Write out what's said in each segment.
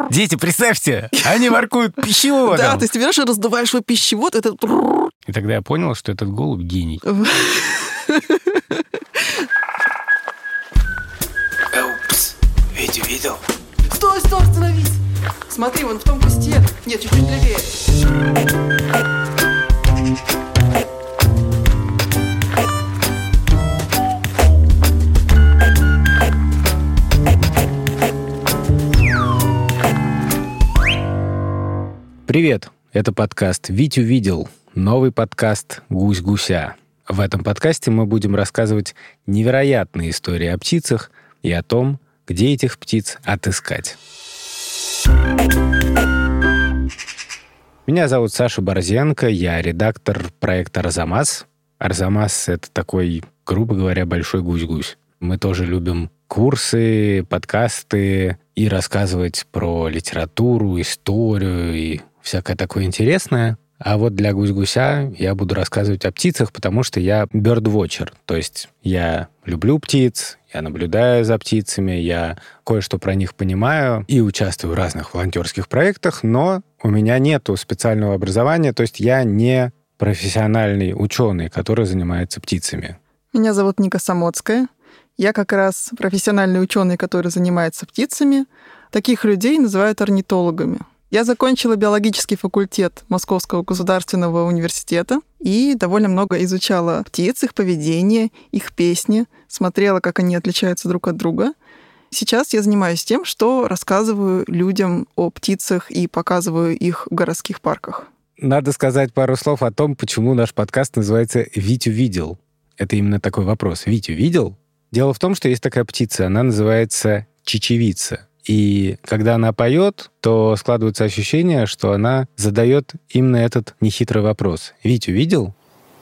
Дети, представьте, они воркуют пищеводом. Да, ты берешь и раздуваешь свой пищевод, это... И тогда я понял, что этот голубь гений. Упс, Витя видел? Стой, остановись! Смотри, вон в том кусте. Нет, чуть-чуть левее. Привет, это подкаст «Витю видел», новый подкаст «Гусь-гуся». В этом подкасте мы будем рассказывать невероятные истории о птицах и о том, где этих птиц отыскать. Меня зовут Саша Борзенко, я редактор проекта «Арзамас». «Арзамас» — это такой, грубо говоря, большой гусь-гусь. Мы тоже любим курсы, подкасты и рассказывать про литературу, историю и всякое такое интересное. А вот для гусь-гуся я буду рассказывать о птицах, потому что я birdwatcher, то есть я люблю птиц, я наблюдаю за птицами, я кое-что про них понимаю и участвую в разных волонтерских проектах, но у меня нету специального образования, то есть я не профессиональный ученый, который занимается птицами. Меня зовут Ника Самоцкая. Я как раз профессиональный ученый, который занимается птицами. Таких людей называют орнитологами. Я закончила биологический факультет Московского государственного университета и довольно много изучала птиц, их поведение, их песни, смотрела, как они отличаются друг от друга. Сейчас я занимаюсь тем, что рассказываю людям о птицах и показываю их в городских парках. Надо сказать пару слов о том, почему наш подкаст называется «Витю видел». Это именно такой вопрос. Витю видел? Дело в том, что есть такая птица, она называется чечевица. И когда она поет, то складывается ощущение, что она задает именно этот нехитрый вопрос. Витю видел?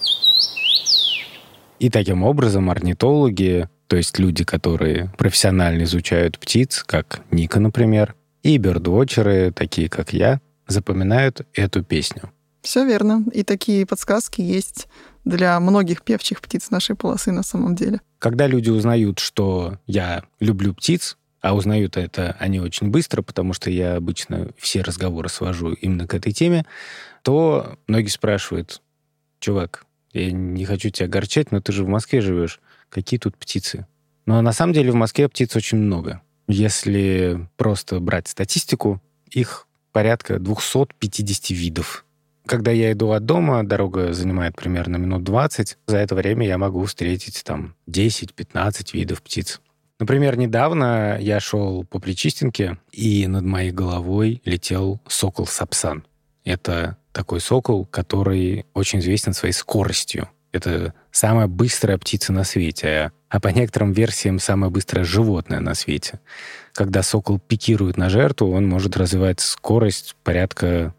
И таким образом орнитологи, то есть люди, которые профессионально изучают птиц, как Ника, например, и бёрдвотчеры, такие как я, запоминают эту песню. Все верно. И такие подсказки есть для многих певчих птиц нашей полосы на самом деле. Когда люди узнают, что я люблю птиц, а узнают это они очень быстро, потому что я обычно все разговоры свожу именно к этой теме, то многие спрашивают: чувак, я не хочу тебя огорчать, но ты же в Москве живешь. Какие тут птицы? Но на самом деле в Москве птиц очень много. Если просто брать статистику, их порядка 250 видов. Когда я иду от дома, дорога занимает примерно минут 20. За это время я могу встретить там 10-15 видов птиц. Например, недавно я шел по Причистенке, и над моей головой летел сокол-сапсан. Это такой сокол, который очень известен своей скоростью. Это самая быстрая птица на свете, а по некоторым версиям самое быстрое животное на свете. Когда сокол пикирует на жертву, он может развивать скорость порядка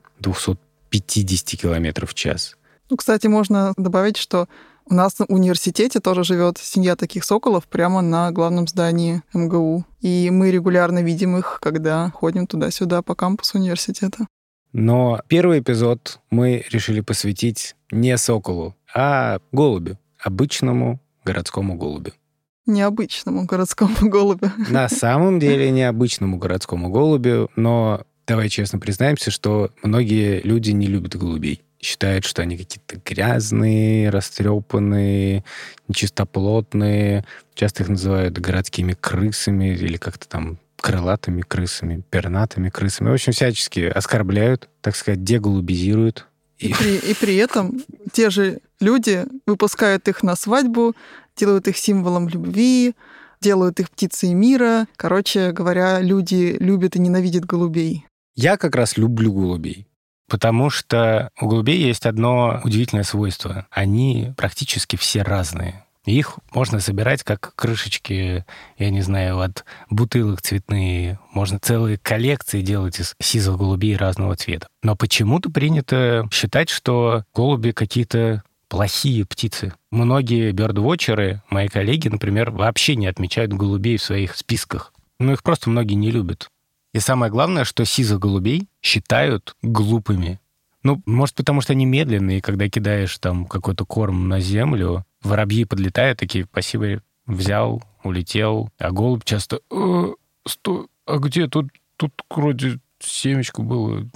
250 км в час. Ну, кстати, можно добавить, что у нас в университете тоже живет семья таких соколов прямо на главном здании МГУ. И мы регулярно видим их, когда ходим туда-сюда по кампусу университета. Но первый эпизод мы решили посвятить не соколу, а голубю. Обычному городскому голубю. Необычному городскому голубю. На самом деле необычному городскому голубю, но давай честно признаемся, что многие люди не любят голубей. Считают, что они какие-то грязные, растрепанные, нечистоплотные. Часто их называют городскими крысами или как-то там крылатыми крысами, пернатыми крысами. В общем, всячески оскорбляют, так сказать, деголубизируют. И при этом те же люди выпускают их на свадьбу, делают их символом любви, делают их птицей мира. Короче говоря, люди любят и ненавидят голубей. Я как раз люблю голубей. Потому что у голубей есть одно удивительное свойство. Они практически все разные. Их можно собирать как крышечки, я не знаю, от бутылок цветные. Можно целые коллекции делать из сизых голубей разного цвета. Но почему-то принято считать, что голуби какие-то плохие птицы. Многие бёрдвотчеры, мои коллеги, например, вообще не отмечают голубей в своих списках. Их просто многие не любят. И самое главное, что сизых голубей считают глупыми. Может, потому что они медленные, и когда кидаешь там какой-то корм на землю, воробьи подлетают, такие: спасибо, взял, улетел. А голубь часто: стой, а где тут вроде семечко было...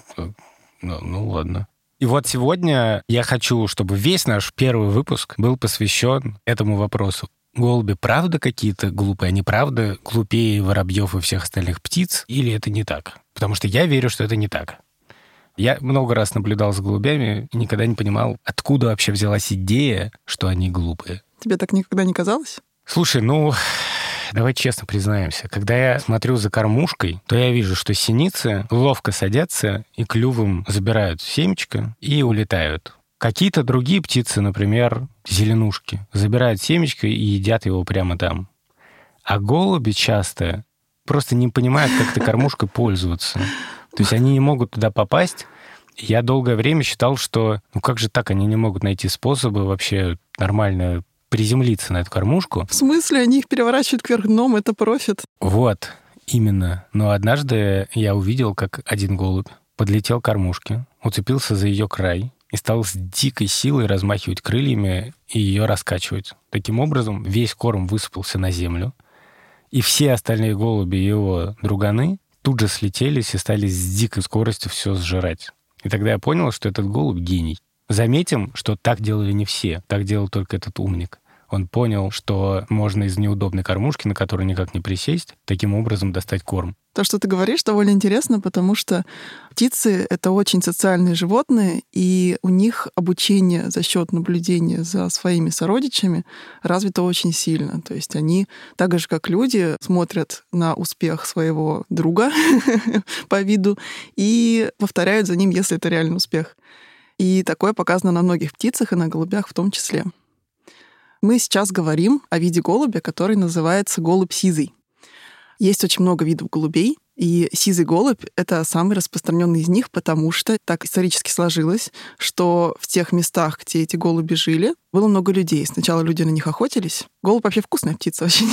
Ну, ладно. И вот сегодня я хочу, чтобы весь наш первый выпуск был посвящен этому вопросу. Голуби правда какие-то глупые? Они правда глупее воробьев и всех остальных птиц? Или это не так? Потому что я верю, что это не так. Я много раз наблюдал за голубями и никогда не понимал, откуда вообще взялась идея, что они глупые. Тебе так никогда не казалось? Слушай, давай честно признаемся. Когда я смотрю за кормушкой, то я вижу, что синицы ловко садятся и клювом забирают семечко и улетают. Какие-то другие птицы, например, зеленушки, забирают семечко и едят его прямо там. А голуби часто просто не понимают, как этой кормушкой пользоваться. То есть они не могут туда попасть. Я долгое время считал, что как же так, они не могут найти способы вообще нормально приземлиться на эту кормушку. В смысле? Они их переворачивают кверх дном, это профит. Вот, именно. Но однажды я увидел, как один голубь подлетел к кормушке, уцепился за ее край и стал с дикой силой размахивать крыльями и ее раскачивать. Таким образом, весь корм высыпался на землю, и все остальные голуби, его друганы, тут же слетелись и стали с дикой скоростью все сжирать. И тогда я понял, что этот голубь гений. Заметим, что так делали не все, так делал только этот умник. Он понял, что можно из неудобной кормушки, на которую никак не присесть, таким образом достать корм. То, что ты говоришь, довольно интересно, потому что птицы — это очень социальные животные, и у них обучение за счет наблюдения за своими сородичами развито очень сильно. То есть они, так же как люди, смотрят на успех своего друга по виду и повторяют за ним, если это реальный успех. И такое показано на многих птицах и на голубях в том числе. Мы сейчас говорим о виде голубя, который называется голубь сизый. Есть очень много видов голубей, и сизый голубь — это самый распространенный из них, потому что так исторически сложилось, что в тех местах, где эти голуби жили, было много людей. Сначала люди на них охотились. Голубь вообще вкусная птица очень.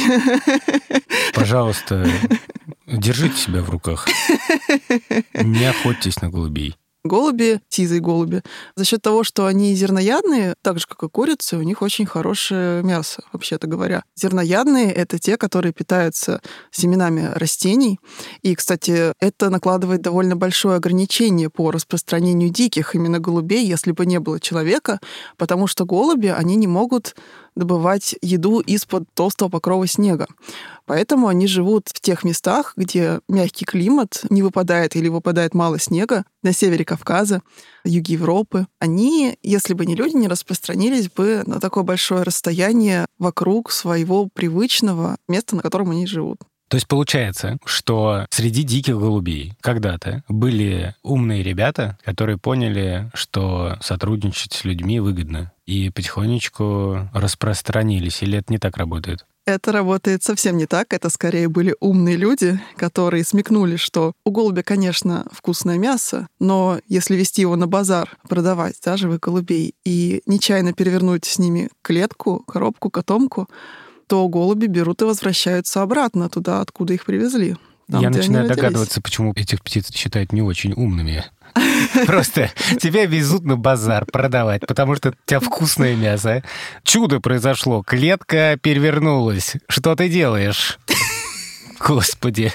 Пожалуйста, держите себя в руках. Не охотьтесь на голубей. Голуби, сизые голуби, за счет того, что они зерноядные, так же, как и курицы, у них очень хорошее мясо, вообще-то говоря. Зерноядные — это те, которые питаются семенами растений. И, кстати, это накладывает довольно большое ограничение по распространению диких именно голубей, если бы не было человека, потому что голуби, они не могут добывать еду из-под толстого покрова снега. Поэтому они живут в тех местах, где мягкий климат, не выпадает или выпадает мало снега, на севере Кавказа, юге Европы. Они, если бы не люди, не распространились бы на такое большое расстояние вокруг своего привычного места, на котором они живут. То есть получается, что среди диких голубей когда-то были умные ребята, которые поняли, что сотрудничать с людьми выгодно, и потихонечку распространились. Или это не так работает? Это работает совсем не так. Это скорее были умные люди, которые смекнули, что у голубя, конечно, вкусное мясо, но если вести его на базар, продавать, да, живых голубей, и нечаянно перевернуть с ними клетку, коробку, котомку, то голуби берут и возвращаются обратно туда, откуда их привезли. Там, я начинаю догадываться, почему этих птиц считают не очень умными. Просто тебя везут на базар продавать, потому что у тебя вкусное мясо. Чудо произошло, клетка перевернулась. Что ты делаешь? Господи.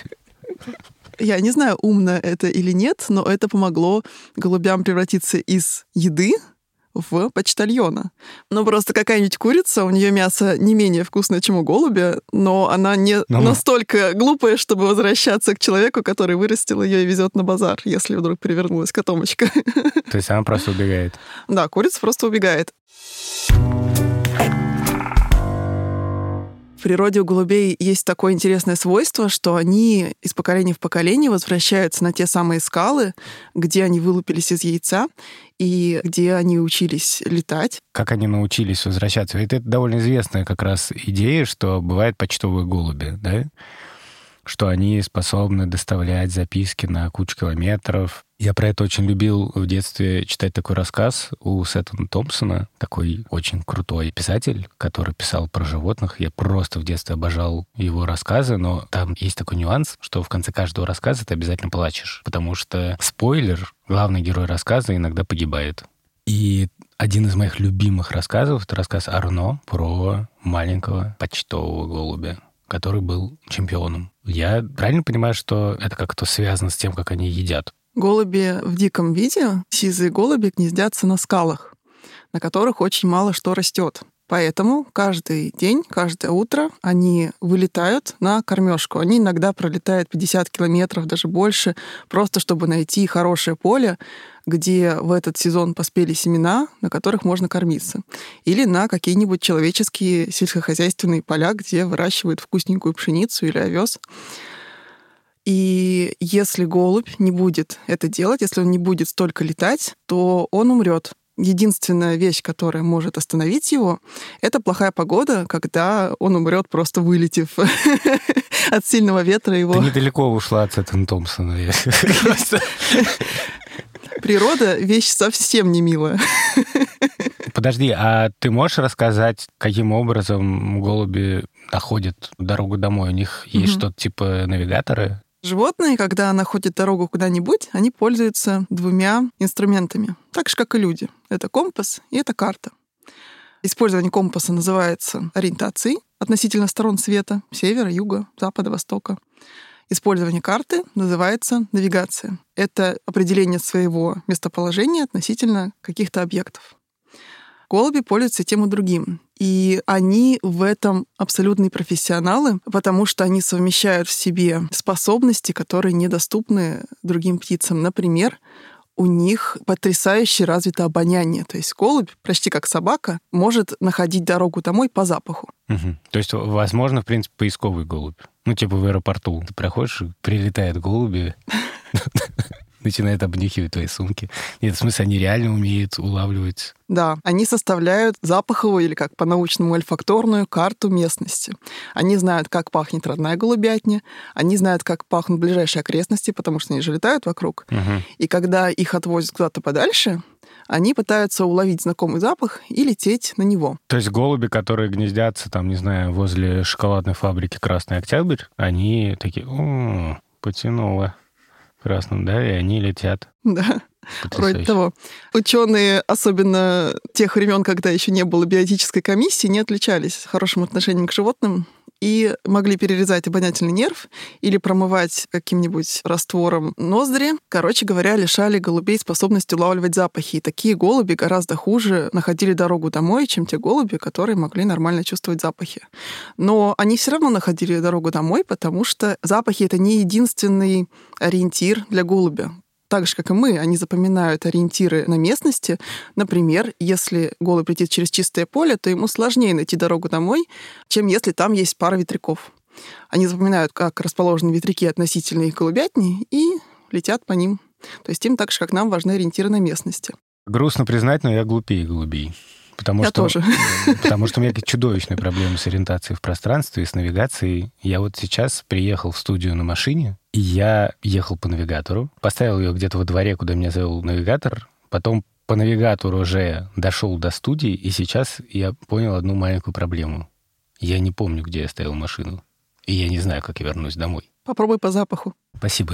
Я не знаю, умно это или нет, но это помогло голубям превратиться из еды в почтальона. Ну, просто какая-нибудь курица, у нее мясо не менее вкусное, чем у голубя, но она не настолько глупая, чтобы возвращаться к человеку, который вырастил ее и везет на базар, если вдруг перевернулась котомочка. То есть она просто убегает? Да, курица просто убегает. В природе у голубей есть такое интересное свойство, что они из поколения в поколение возвращаются на те самые скалы, где они вылупились из яйца и где они учились летать. Как они научились возвращаться? Ведь это довольно известная как раз идея, что бывают почтовые голуби, да? Что они способны доставлять записки на кучу километров. Я про это очень любил в детстве читать такой рассказ у Сеттона Томпсона, такой очень крутой писатель, который писал про животных. Я просто в детстве обожал его рассказы, но там есть такой нюанс, что в конце каждого рассказа ты обязательно плачешь, потому что спойлер, главный герой рассказа иногда погибает. И один из моих любимых рассказов — это рассказ Арно про маленького почтового голубя, который был чемпионом. Я правильно понимаю, что это как-то связано с тем, как они едят? Голуби в диком виде, сизые голуби, гнездятся на скалах, на которых очень мало что растет. Поэтому каждый день, каждое утро они вылетают на кормежку. Они иногда пролетают 50 километров, даже больше, просто чтобы найти хорошее поле, где в этот сезон поспели семена, на которых можно кормиться. Или на какие-нибудь человеческие сельскохозяйственные поля, где выращивают вкусненькую пшеницу или овес. И если голубь не будет это делать, если он не будет столько летать, то он умрет. Единственная вещь, которая может остановить его, это плохая погода, когда он умрет, просто вылетев от сильного ветра его. Ты недалеко ушла от Сеттона Томпсона. Природа — вещь совсем не милая. Подожди, а ты можешь рассказать, каким образом голуби находят дорогу домой? У них есть что-то типа навигаторы? Животные, когда находят дорогу куда-нибудь, они пользуются двумя инструментами, так же, как и люди. Это компас и это карта. Использование компаса называется ориентацией относительно сторон света, севера, юга, запада, востока. Использование карты называется навигация. Это определение своего местоположения относительно каких-то объектов. Голуби пользуются тем и другим. И они в этом абсолютные профессионалы, потому что они совмещают в себе способности, которые недоступны другим птицам. Например, у них потрясающе развито обоняние. То есть голубь, почти как собака, может находить дорогу домой по запаху. Угу. То есть, возможно, в принципе, поисковый голубь. Ну, типа в аэропорту. Ты проходишь, прилетают голуби, начинают обнюхивать твои сумки. Нет, в смысле, они реально умеют улавливать. Да, они составляют запаховую или, как по-научному, ольфакторную карту местности. Они знают, как пахнет родная голубятня, они знают, как пахнут ближайшие окрестности, потому что они же летают вокруг. И когда их отвозят куда-то подальше, они пытаются уловить знакомый запах и лететь на него. То есть голуби, которые гнездятся, там, не знаю, возле шоколадной фабрики «Красный Октябрь», они такие: «О, потянуло красным», да, и они летят. Да, вроде того. Ученые, особенно тех времен, когда еще не было биотической комиссии, не отличались хорошим отношением к животным и могли перерезать обонятельный нерв или промывать каким-нибудь раствором ноздри. Короче говоря, лишали голубей способности улавливать запахи. И такие голуби гораздо хуже находили дорогу домой, чем те голуби, которые могли нормально чувствовать запахи. Но они все равно находили дорогу домой, потому что запахи — это не единственный ориентир для голубя. Так же, как и мы, они запоминают ориентиры на местности. Например, если голубь летит через чистое поле, то ему сложнее найти дорогу домой, чем если там есть пара ветряков. Они запоминают, как расположены ветряки относительно их голубятни, и летят по ним. То есть им так же, как нам, важны ориентиры на местности. Грустно признать, но я глупее голубей. Я тоже. Потому что у меня чудовищные проблемы с ориентацией в пространстве и с навигацией. Я вот сейчас приехал в студию на машине, и я ехал по навигатору, поставил ее где-то во дворе, куда меня завел навигатор, потом по навигатору уже дошел до студии, и сейчас я понял одну маленькую проблему. Я не помню, где я ставил машину, и я не знаю, как я вернусь домой. Попробуй по запаху. Спасибо.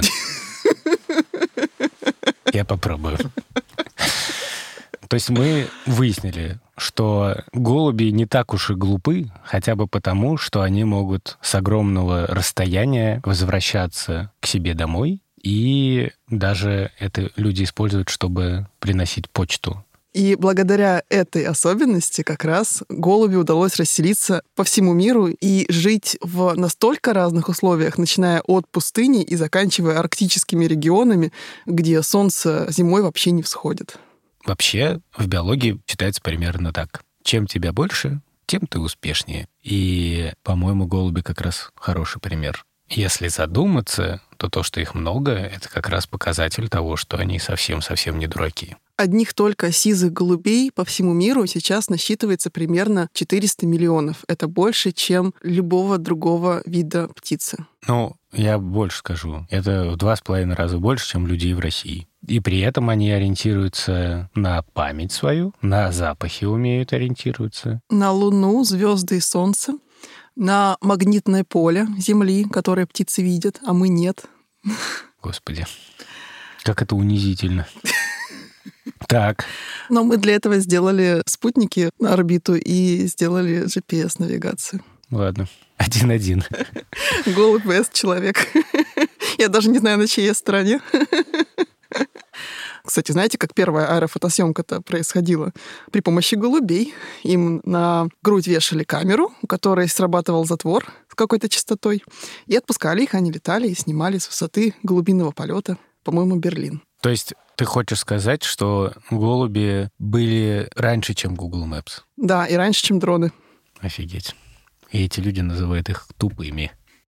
Я попробую. То есть мы выяснили, что голуби не так уж и глупы, хотя бы потому, что они могут с огромного расстояния возвращаться к себе домой, и даже это люди используют, чтобы приносить почту. И благодаря этой особенности как раз голубю удалось расселиться по всему миру и жить в настолько разных условиях, начиная от пустыни и заканчивая арктическими регионами, где солнце зимой вообще не всходит. Вообще, в биологии считается примерно так. Чем тебя больше, тем ты успешнее. И, по-моему, голуби как раз хороший пример. Если задуматься, то то, что их много, это как раз показатель того, что они совсем-совсем не дураки. Одних только сизых голубей по всему миру сейчас насчитывается примерно 400 миллионов. Это больше, чем любого другого вида птицы. Ну, я больше скажу. Это в 2,5 раза больше, чем людей в России. И при этом они ориентируются на память свою, на запахи умеют ориентироваться. На Луну, звезды и Солнце, на магнитное поле Земли, которое птицы видят, а мы нет. Господи, как это унизительно. Так. Но мы для этого сделали спутники на орбиту и сделали GPS-навигацию. Ладно. 1-1. Голубь vs. человек. Я даже не знаю, на чьей стороне. Кстати, знаете, как первая аэрофотосъемка-то происходила? При помощи голубей. Им на грудь вешали камеру, у которой срабатывал затвор с какой-то частотой, и отпускали их, они летали и снимали с высоты голубиного полета, по-моему, Берлин. То есть ты хочешь сказать, что голуби были раньше, чем Google Maps? Да, и раньше, чем дроны. Офигеть. И эти люди называют их тупыми.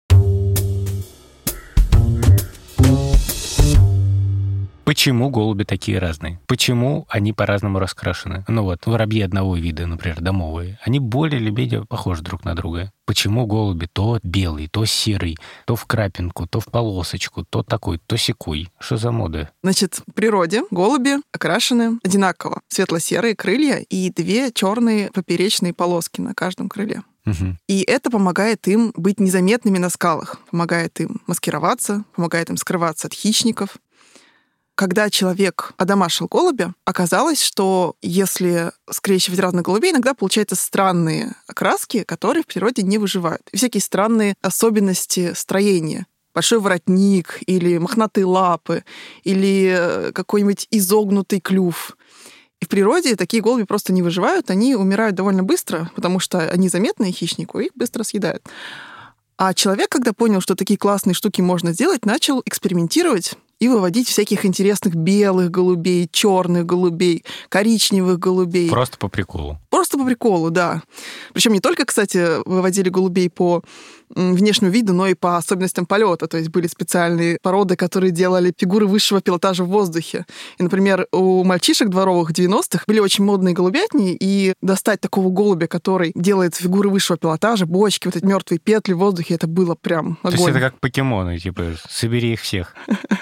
Почему голуби такие разные? Почему они по-разному раскрашены? Ну вот, воробьи одного вида, например, домовые, они более или менее похожи друг на друга. Почему голуби то белый, то серый, то в крапинку, то в полосочку, то такой, то сякой? Что за мода? Значит, в природе голуби окрашены одинаково. Светло-серые крылья и 2 черные поперечные полоски на каждом крыле. Угу. И это помогает им быть незаметными на скалах, помогает им маскироваться, помогает им скрываться от хищников. Когда человек одомашил голубя, оказалось, что если скрещивать разных голубей, иногда получаются странные окраски, которые в природе не выживают. И всякие странные особенности строения. Большой воротник, или мохнатые лапы, или какой-нибудь изогнутый клюв. И в природе такие голуби просто не выживают, они умирают довольно быстро, потому что они заметные хищнику, и их быстро съедают. А человек, когда понял, что такие классные штуки можно сделать, начал экспериментировать и выводить всяких интересных белых голубей, черных голубей, коричневых голубей. Просто по приколу. Просто по приколу, да. Причем не только, кстати, выводили голубей по внешнему виду, но и по особенностям полета. То есть были специальные породы, которые делали фигуры высшего пилотажа в воздухе. И, например, у мальчишек дворовых 90-х были очень модные голубятни, и достать такого голубя, который делает фигуры высшего пилотажа, бочки, вот эти мертвые петли в воздухе, это было прям огонь. То есть это как покемоны, типа, собери их всех.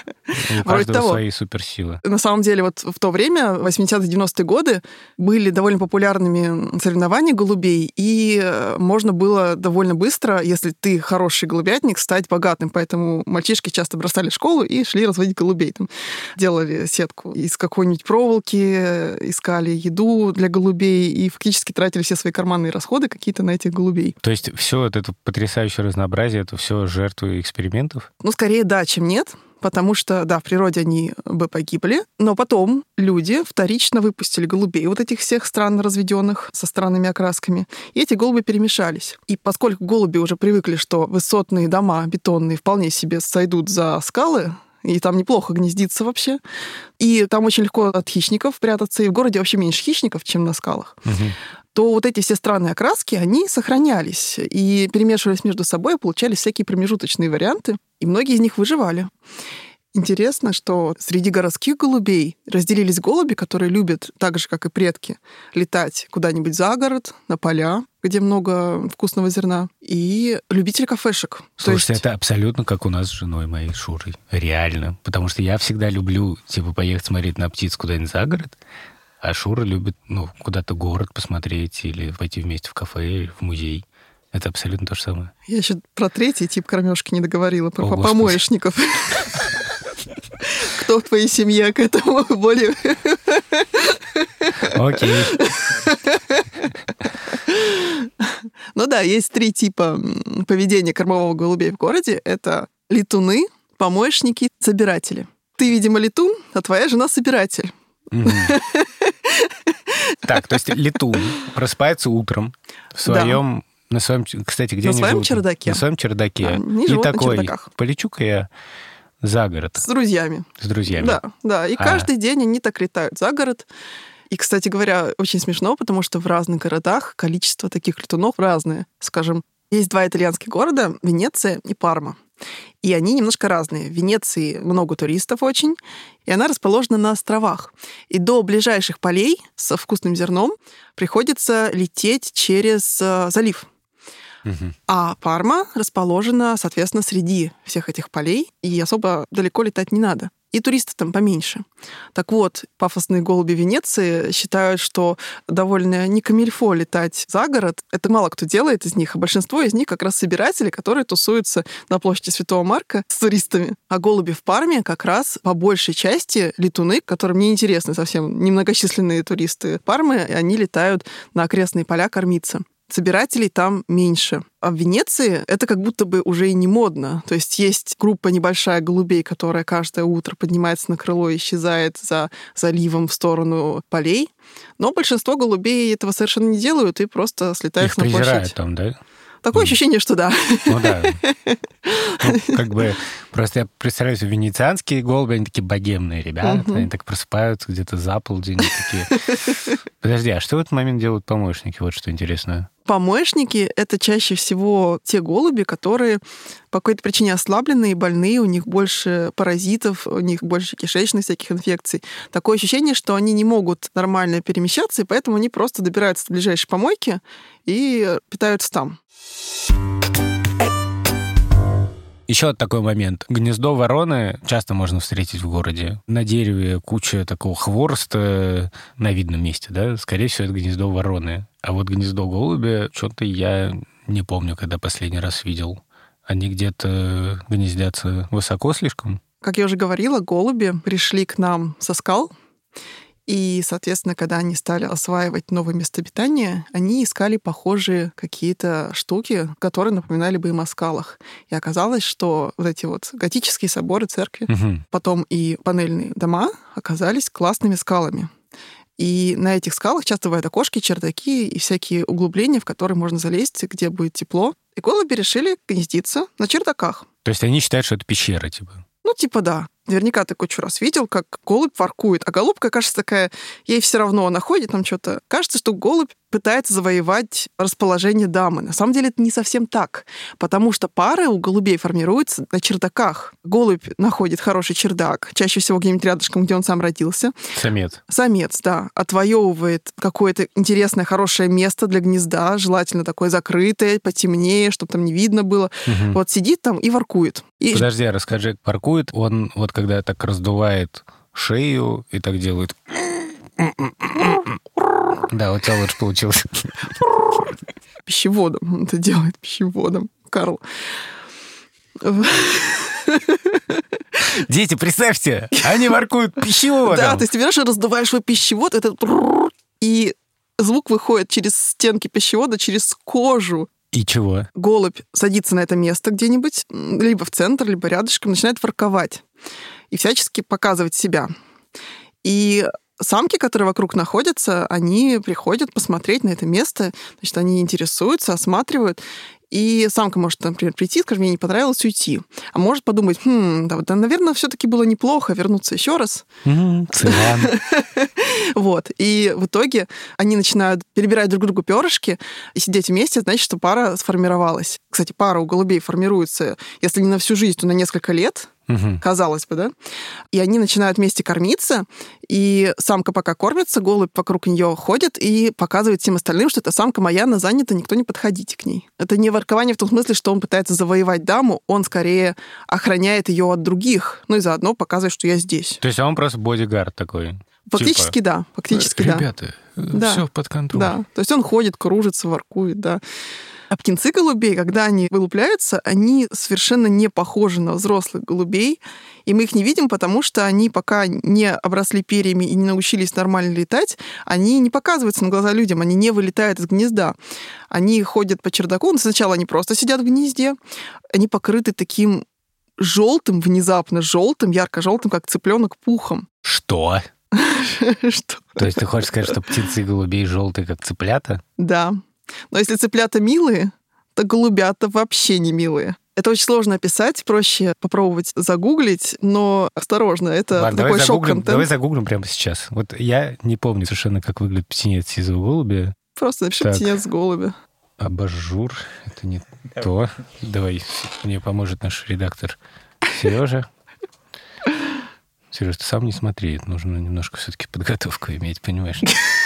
У каждого свои суперсилы. На самом деле, вот в то время, 80-90-е годы, были довольно популярными соревнования голубей, и можно было довольно быстро, если ты хороший голубятник, стать богатым. Поэтому мальчишки часто бросали школу и шли разводить голубей. Там делали сетку из какой-нибудь проволоки, искали еду для голубей и фактически тратили все свои карманные расходы какие-то на этих голубей. То есть все вот это потрясающее разнообразие, это все жертвы экспериментов? Ну, скорее да, чем нет. Потому что, да, в природе они бы погибли, но потом люди вторично выпустили голубей, вот этих всех странно разведенных со странными окрасками, и эти голуби перемешались. И поскольку голуби уже привыкли, что высотные дома бетонные вполне себе сойдут за скалы, и там неплохо гнездиться вообще, и там очень легко от хищников прятаться, и в городе вообще меньше хищников, чем на скалах, то вот эти все странные окраски, они сохранялись и перемешивались между собой, получались всякие промежуточные варианты, и многие из них выживали. Интересно, что среди городских голубей разделились голуби, которые любят, так же, как и предки, летать куда-нибудь за город, на поля, где много вкусного зерна, и любители кафешек. Слушайте, это абсолютно как у нас с женой моей Шурой. Реально. Потому что я всегда люблю, типа, поехать смотреть на птиц куда-нибудь за город, а Шура любит, куда-то город посмотреть или пойти вместе в кафе или в музей. Это абсолютно то же самое. Я еще про третий тип кормежки не договорила, про помоечников. Кто в твоей семье к этому более... Окей. Ну да, есть 3 типа поведения кормового голубей в городе. Это летуны, помоечники, собиратели. Ты, видимо, летун, а твоя жена собиратель. Так, то есть летун просыпается утром в своем... На своем, кстати, где они живут? На своем чердаке. На своем чердаке. Они живут на чердаках. Полечу-ка я за город. С друзьями. С друзьями. Да. И каждый день они так летают за город. И, кстати говоря, очень смешно, потому что в разных городах количество таких летунов разное. Скажем, есть 2 итальянских города, Венеция и Парма. И они немножко разные. В Венеции много туристов очень, и она расположена на островах. И до ближайших полей со вкусным зерном приходится лететь через залив. А Парма расположена, соответственно, среди всех этих полей, и особо далеко летать не надо. И туристов там поменьше. Так вот, пафосные голуби Венеции считают, что довольно не камильфо летать за город. Это мало кто делает из них, а большинство из них как раз собиратели, которые тусуются на площади Святого Марка с туристами. А голуби в Парме как раз по большей части летуны, которым не интересны совсем немногочисленные туристы Пармы, и они летают на окрестные поля кормиться. собирателей там меньше. А в Венеции это как будто бы уже и не модно. То есть группа небольшая голубей, которая каждое утро поднимается на крыло и исчезает за заливом в сторону полей. Но большинство голубей этого совершенно не делают и просто слетают на площадь. Их презирают там, да? Такое ощущение, что да. Ну да. Ну, как бы просто я представляю, что венецианские голуби, они такие богемные ребята, они так просыпаются где-то за полдень такие. Подожди, а что в этот момент делают помощники? Вот что интересно. Помощники — это чаще всего те голуби, которые по какой-то причине ослабленные, больные, у них больше паразитов, у них больше кишечных всяких инфекций. Такое ощущение, что они не могут нормально перемещаться, и поэтому они просто добираются до ближайшей помойки и питаются там. Еще такой момент. Гнездо вороны часто можно встретить в городе. На дереве куча такого хвороста на видном месте, да? Скорее всего, это гнездо вороны. А вот гнездо голубя, что-то я не помню, когда последний раз видел. Они где-то гнездятся высоко слишком? Как я уже говорила, голуби пришли к нам со скал, и, соответственно, когда они стали осваивать новое место обитания, они искали похожие какие-то штуки, которые напоминали бы им о скалах. И оказалось, что вот эти вот готические соборы, церкви, потом и панельные дома оказались классными скалами. И на этих скалах часто бывают окошки, чердаки и всякие углубления, в которые можно залезть, где будет тепло. И голуби решили гнездиться на чердаках. То есть они считают, что это пещера, типа? Ну, типа да. Наверняка ты кучу раз видел, как голубь воркует. А голубка, кажется, такая, ей все равно, она ходит там что-то. Кажется, что голубь пытается завоевать расположение дамы. На самом деле это не совсем так, потому что пары у голубей формируются на чердаках. Голубь находит хороший чердак, чаще всего где-нибудь рядышком, где он сам родился. Самец. Самец, да. Отвоевывает какое-то интересное, хорошее место для гнезда, желательно такое закрытое, потемнее, чтобы там не видно было. Вот сидит там и воркует. Подожди, расскажи, воркует он вот когда так раздувает шею и так делает... Да, у тебя лучше получилось. Пищеводом. Это делает пищеводом, Карл. Дети, представьте, они воркуют пищеводом. Да, то есть ты берешь и раздуваешь свой пищевод, и звук выходит через стенки пищевода, через кожу. И чего? Голубь садится на это место где-нибудь, либо в центр, либо рядышком, начинает ворковать и всячески показывать себя. И самки, которые вокруг находятся, они приходят посмотреть на это место, значит, они интересуются, осматривают. И самка может, например, прийти, скажем, мне не понравилось, уйти. А может подумать, да, наверное, все-таки было неплохо вернуться еще раз. Вот. И в итоге они начинают перебирать друг другу перышки и сидеть вместе, значит, что пара сформировалась. Кстати, пара у голубей формируется, если не на всю жизнь, то на несколько лет. Казалось бы, да? И они начинают вместе кормиться, и самка пока кормится, голубь вокруг нее ходит и показывает всем остальным, что эта самка моя, она занята, никто не подходите к ней. Это не воркование в том смысле, что он пытается завоевать даму, он скорее охраняет ее от других, ну и заодно показывает, что я здесь. То есть он просто бодигард такой? Фактически, типа, да. Фактически, ребята, да. Все под контролем. Да, то есть он ходит, кружится, воркует, да. А птенцы голубей, когда они вылупляются, они совершенно не похожи на взрослых голубей, и мы их не видим, потому что они пока не обросли перьями и не научились нормально летать, они не показываются на глаза людям, они не вылетают из гнезда. Они ходят по чердаку, но сначала они просто сидят в гнезде, они покрыты таким желтым, внезапно желтым, ярко-желтым, как цыпленок, пухом. Что? Что? То есть ты хочешь сказать, что птенцы голубей желтые, как цыплята? Да. Но если цыплята милые, то голубята вообще не милые. Это очень сложно описать, проще попробовать загуглить, но осторожно, это Ладно, такой шок-контент. Давай загуглим прямо сейчас. Вот я не помню совершенно, как выглядит птенец сизого голубя. Просто напиши птенец голубя. Абажур, это не то. Давай, мне поможет наш редактор Сережа. Сереж, ты сам не смотри, нужно немножко все-таки подготовку иметь, понимаешь?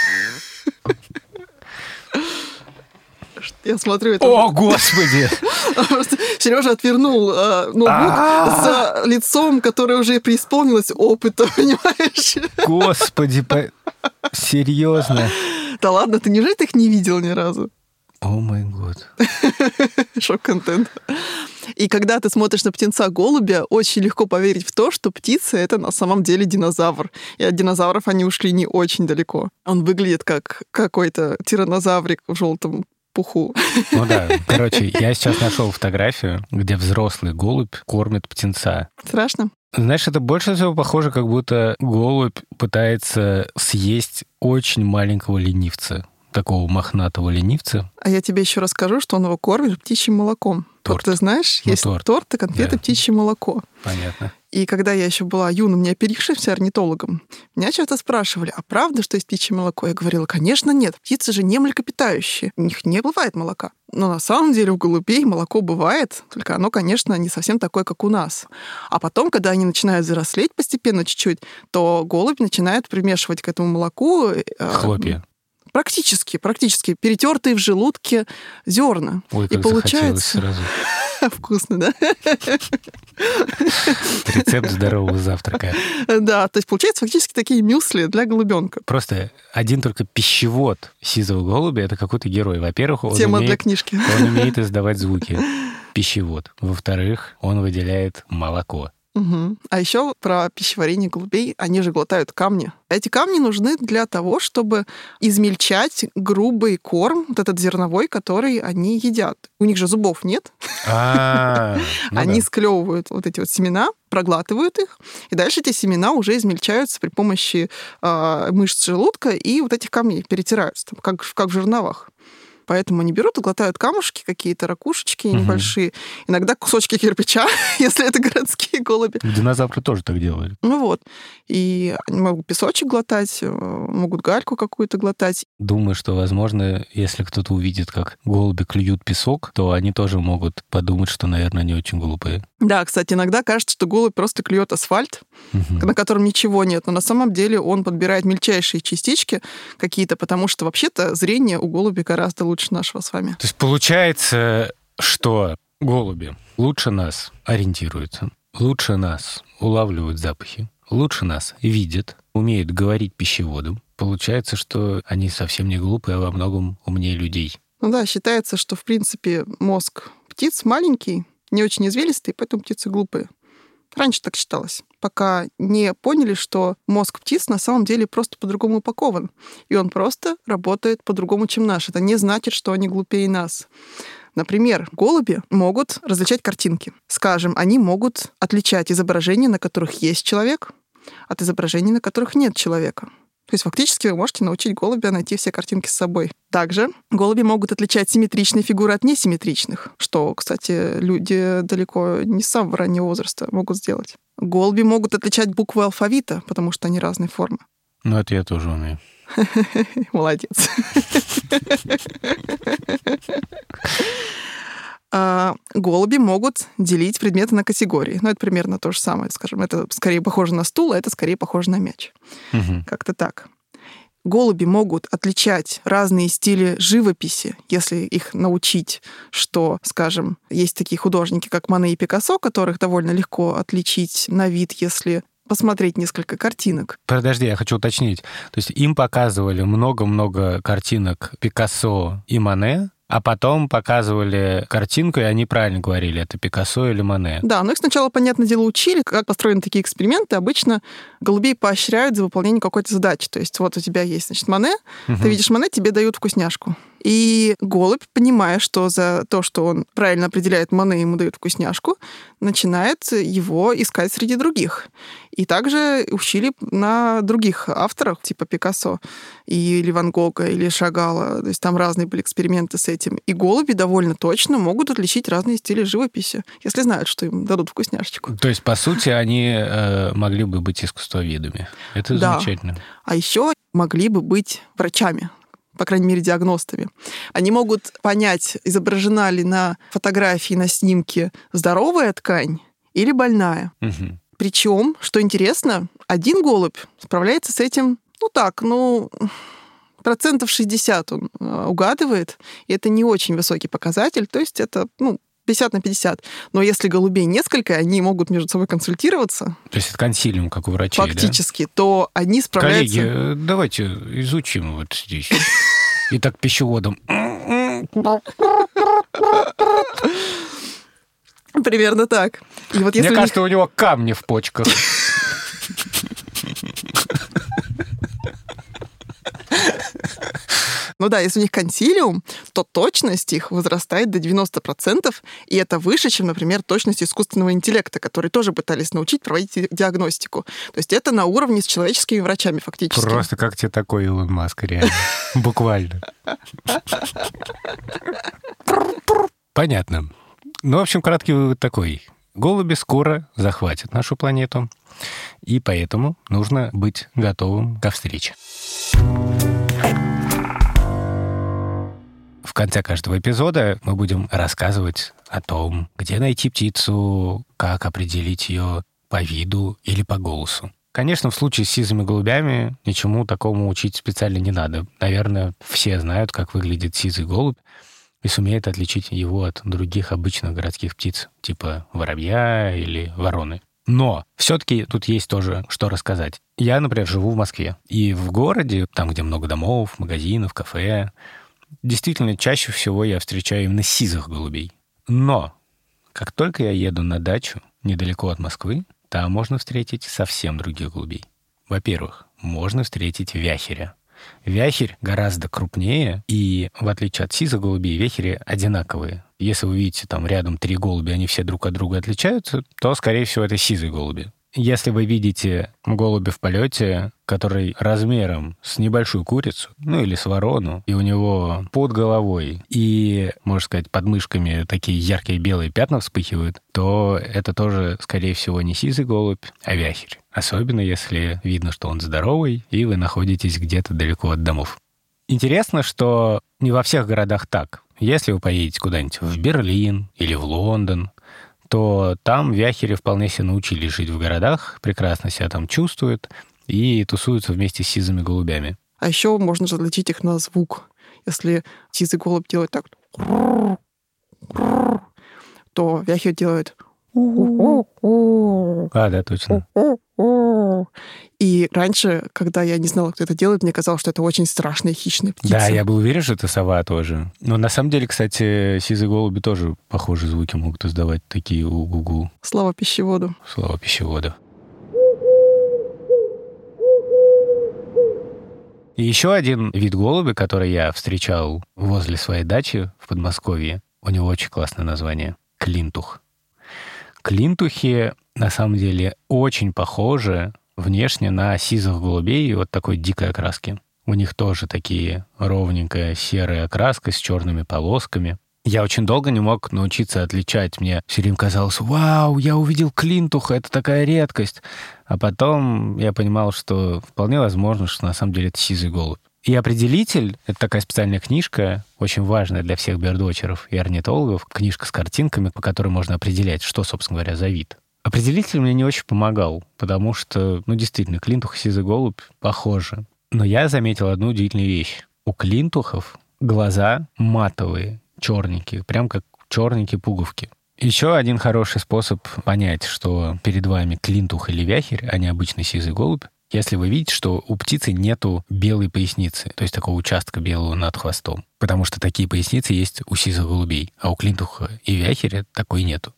Я смотрю это. О, Господи! Сережа отвернул ноутбук за лицом, которое уже преисполнилось опыта, понимаешь? Господи, серьезно? Да ладно, ты неужели ты их не видел ни разу? О май год. Шок-контент. И когда ты смотришь на птенца голубя, очень легко поверить в то, что птица — это на самом деле динозавр. И от динозавров они ушли не очень далеко. Он выглядит как какой-то тираннозаврик в желтом пуху. Ну да, короче, я сейчас нашел фотографию, где взрослый голубь кормит птенца. Страшно? Знаешь, это больше всего похоже, как будто голубь пытается съесть очень маленького ленивца, такого мохнатого ленивца. А я тебе еще расскажу, что он его кормит птичьим молоком. Торт. Вот ты знаешь, Ну, есть торт. торт и конфеты, Да. птичье молоко. Понятно. И когда я еще была юным, неоперившимся орнитологом, меня часто спрашивали, а правда, что есть птичье молоко? Я говорила, конечно, нет, птицы же не млекопитающие, у них не бывает молока. Но на самом деле у голубей молоко бывает, только оно, конечно, не совсем такое, как у нас. А потом, когда они начинают взрослеть постепенно чуть-чуть, то голубь начинает примешивать к этому молоку... Хлопья. Практически перетертые в желудке зерна. Ой, И как захотелось получается сразу. вкусно, да? Рецепт здорового завтрака. Да, то есть получается фактически такие мюсли для голубенка. Просто один только пищевод сизого голубя — это какой-то герой. Во-первых, Тема для книжки. он умеет издавать звуки. Пищевод. Во-вторых, он выделяет молоко. Угу. А еще про пищеварение голубей. Они же глотают камни. Эти камни нужны для того, чтобы измельчать грубый корм, вот этот зерновой, который они едят. У них же зубов нет. Они склевывают вот эти вот семена, проглатывают их, и дальше эти семена уже измельчаются при помощи мышц желудка и вот этих камней перетираются, как в жерновах. Поэтому они берут и глотают камушки какие-то, ракушечки небольшие, иногда кусочки кирпича, если это городские голуби. Динозавры тоже так делали. Ну вот. И они могут песочек глотать, могут гальку какую-то глотать. Думаю, что, возможно, если кто-то увидит, как голуби клюют песок, то они тоже могут подумать, что, наверное, они очень глупые. Да, кстати, иногда кажется, что голубь просто клюет асфальт, на котором ничего нет, но на самом деле он подбирает мельчайшие частички какие-то, потому что вообще-то зрение у голуби гораздо лучше нашего с вами. То есть получается, что голуби лучше нас ориентируются, лучше нас улавливают запахи, лучше нас видят, умеют говорить пищеводом. Получается, что они совсем не глупые, а во многом умнее людей. Ну да, считается, что, в принципе, мозг птиц маленький, не очень извилистый, поэтому птицы глупые. Раньше так считалось, пока не поняли, что мозг птиц на самом деле просто по-другому упакован, и он просто работает по-другому, чем наш. Это не значит, что они глупее нас. Например, голуби могут различать картинки. Скажем, они могут отличать изображения, на которых есть человек, от изображений, на которых нет человека. То есть фактически вы можете научить голубя найти все картинки с собой. Также голуби могут отличать симметричные фигуры от несимметричных, что, кстати, люди далеко не с самого раннего возраста могут сделать. Голуби могут отличать буквы алфавита, потому что они разной формы. Ну, это я тоже умею. Молодец. Голуби могут делить предметы на категории. Ну, это примерно то же самое. Скажем, это скорее похоже на стул, а это скорее похоже на мяч. Как-то так. Голуби могут отличать разные стили живописи, если их научить, что, скажем, есть такие художники, как Мане и Пикассо, которых довольно легко отличить на вид, если посмотреть несколько картинок. Подожди, я хочу уточнить. То есть им показывали много-много картинок Пикассо и Мане, а потом показывали картинку, и они правильно говорили, это Пикассо или Мане. Да, но их сначала, понятное дело, учили, как построены такие эксперименты. Обычно голубей поощряют за выполнение какой-то задачи. То есть вот у тебя есть, значит, Мане, ты видишь Мане, тебе дают вкусняшку. И голубь, понимая, что за то, что он правильно определяет Мане, ему дают вкусняшку, начинает его искать среди других. И также учили на других авторах, типа Пикассо, или Ван Гога, или Шагала. То есть там разные были эксперименты с этим. И голуби довольно точно могут отличить разные стили живописи, если знают, что им дадут вкусняшечку. То есть, по сути, они могли бы быть искусствоведами. Это замечательно. А еще могли бы быть врачами, по крайней мере, диагностами. Они могут понять, изображена ли на фотографии, на снимке здоровая ткань или больная. Причем, что интересно, один голубь справляется с этим, 60% он угадывает, и это не очень высокий показатель, то есть это, 50 на 50. Но если голубей несколько, они могут между собой консультироваться. То есть это консилиум, как у врачей, фактически, да? То они справляются... Коллеги, давайте изучим вот здесь. Итак, пищеводом. Примерно так. И вот Мне кажется, у него камни в почках. Ну да, если у них консилиум, то точность их возрастает до 90%, и это выше, чем, например, точность искусственного интеллекта, который тоже пытались научить проводить диагностику. То есть это на уровне с человеческими врачами фактически. Просто как тебе такой Илон Маск, реально. Буквально. Понятно. Ну, в общем, краткий вывод такой. Голуби скоро захватят нашу планету, и поэтому нужно быть готовым ко встрече. В конце каждого эпизода мы будем рассказывать о том, где найти птицу, как определить ее по виду или по голосу. Конечно, в случае с сизыми голубями ничему такому учить специально не надо. Наверное, все знают, как выглядит сизый голубь, и сумеет отличить его от других обычных городских птиц, типа воробья или вороны. Но все-таки тут есть тоже что рассказать. Я, например, живу в Москве. И в городе, там, где много домов, магазинов, кафе, действительно, чаще всего я встречаю именно сизых голубей. Но как только я еду на дачу недалеко от Москвы, там можно встретить совсем других голубей. Во-первых, можно встретить вяхеря. Вяхерь гораздо крупнее, и в отличие от сизых голубей, вяхери одинаковые. Если вы видите там рядом 3 голубя, они все друг от друга отличаются, то, скорее всего, это сизые голуби. Если вы видите голубя в полете, который размером с небольшую курицу, ну или с ворону, и у него под головой и, можно сказать, под мышками такие яркие белые пятна вспыхивают, то это тоже, скорее всего, не сизый голубь, а вяхерь. Особенно если видно, что он здоровый, и вы находитесь где-то далеко от домов. Интересно, что не во всех городах так. Если вы поедете куда-нибудь в Берлин или в Лондон, то там вяхери вполне себе научились жить в городах, прекрасно себя там чувствуют и тусуются вместе с сизыми голубями. А еще можно же различить их на звук. Если сизый голубь делает так, то вяхер делает... А, да, точно. И раньше, когда я не знала, кто это делает, мне казалось, что это очень страшная хищная птица. Да, я был уверен, что это сова тоже. Но на самом деле, кстати, сизые голуби тоже похожие звуки могут издавать, такие у-гу-гу. Слава пищеводу. Слава пищеводу. И еще один вид голуби, который я встречал возле своей дачи в Подмосковье, у него очень классное название — клинтух. Клинтухи, на самом деле, очень похожи внешне на сизых голубей вот такой дикой окраски. У них тоже такие ровненькая серая окраска с черными полосками. Я очень долго не мог научиться отличать. Мне все время казалось, вау, я увидел клинтуха, это такая редкость. А потом я понимал, что вполне возможно, что на самом деле это сизый голубь. И определитель — это такая специальная книжка, очень важная для всех бердвотчеров и орнитологов, книжка с картинками, по которой можно определять, что, собственно говоря, за вид. Определитель мне не очень помогал, потому что, действительно, клинтух и сизый голубь похожи. Но я заметил одну удивительную вещь. У клинтухов глаза матовые, черненькие, прям как черненькие пуговки. Еще один хороший способ понять, что перед вами клинтух или вяхерь, а не обычный сизый голубь, если вы видите, что у птицы нету белой поясницы, то есть такого участка белого над хвостом. Потому что такие поясницы есть у сизых голубей, а у клинтуха и вяхеря такой нету.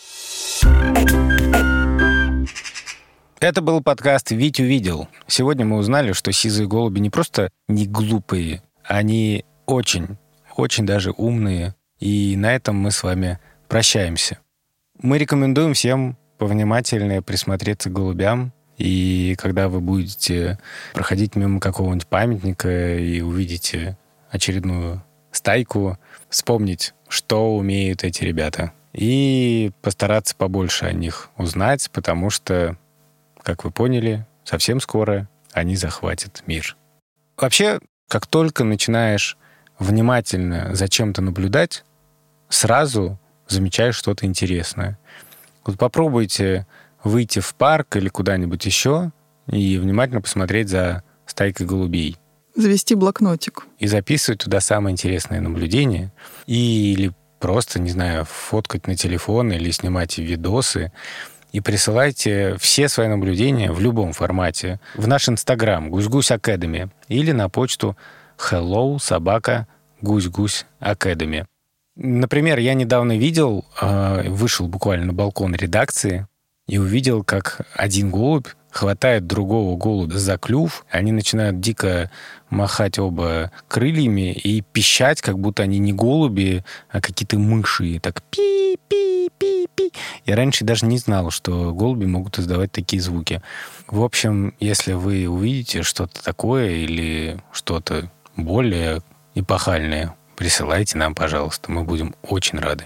Это был подкаст «Вить увидел». Сегодня мы узнали, что сизые голуби не просто не глупые, они очень, очень даже умные. И на этом мы с вами прощаемся. Мы рекомендуем всем повнимательнее присмотреться к голубям. И когда вы будете проходить мимо какого-нибудь памятника и увидите очередную стайку, вспомнить, что умеют эти ребята. И постараться побольше о них узнать, потому что, как вы поняли, совсем скоро они захватят мир. Вообще, как только начинаешь внимательно за чем-то наблюдать, сразу замечаешь что-то интересное. Вот попробуйте выйти в парк или куда-нибудь еще и внимательно посмотреть за стайкой голубей. Завести блокнотик. И записывать туда самые интересные наблюдения. Или просто, не знаю, фоткать на телефон или снимать видосы. И присылайте все свои наблюдения в любом формате в наш Инстаграм Гусь-Гусь Academy или на почту hello@гусь-гусь Academy. Например, я недавно видел, вышел буквально на балкон редакции и увидел, как один голубь хватает другого голубя за клюв, они начинают дико махать оба крыльями и пищать, как будто они не голуби, а какие-то мыши. И так пи-пи-пи-пи. Я раньше даже не знал, что голуби могут издавать такие звуки. В общем, если вы увидите что-то такое или что-то более эпохальное, присылайте нам, пожалуйста. Мы будем очень рады.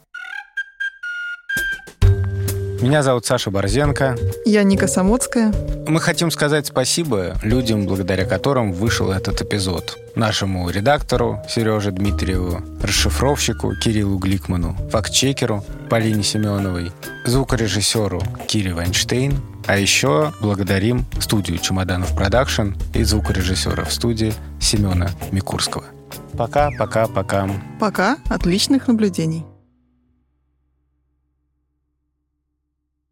Меня зовут Саша Борзенко. Я Ника Самоцкая. Мы хотим сказать спасибо людям, благодаря которым вышел этот эпизод. Нашему редактору Сереже Дмитриеву, расшифровщику Кириллу Гликману, фактчекеру Полине Семеновой, звукорежиссеру Кире Вайнштейн. А еще благодарим студию «Чемоданов Продакшн» и звукорежиссера в студии Семена Микурского. Пока. Пока. Отличных наблюдений.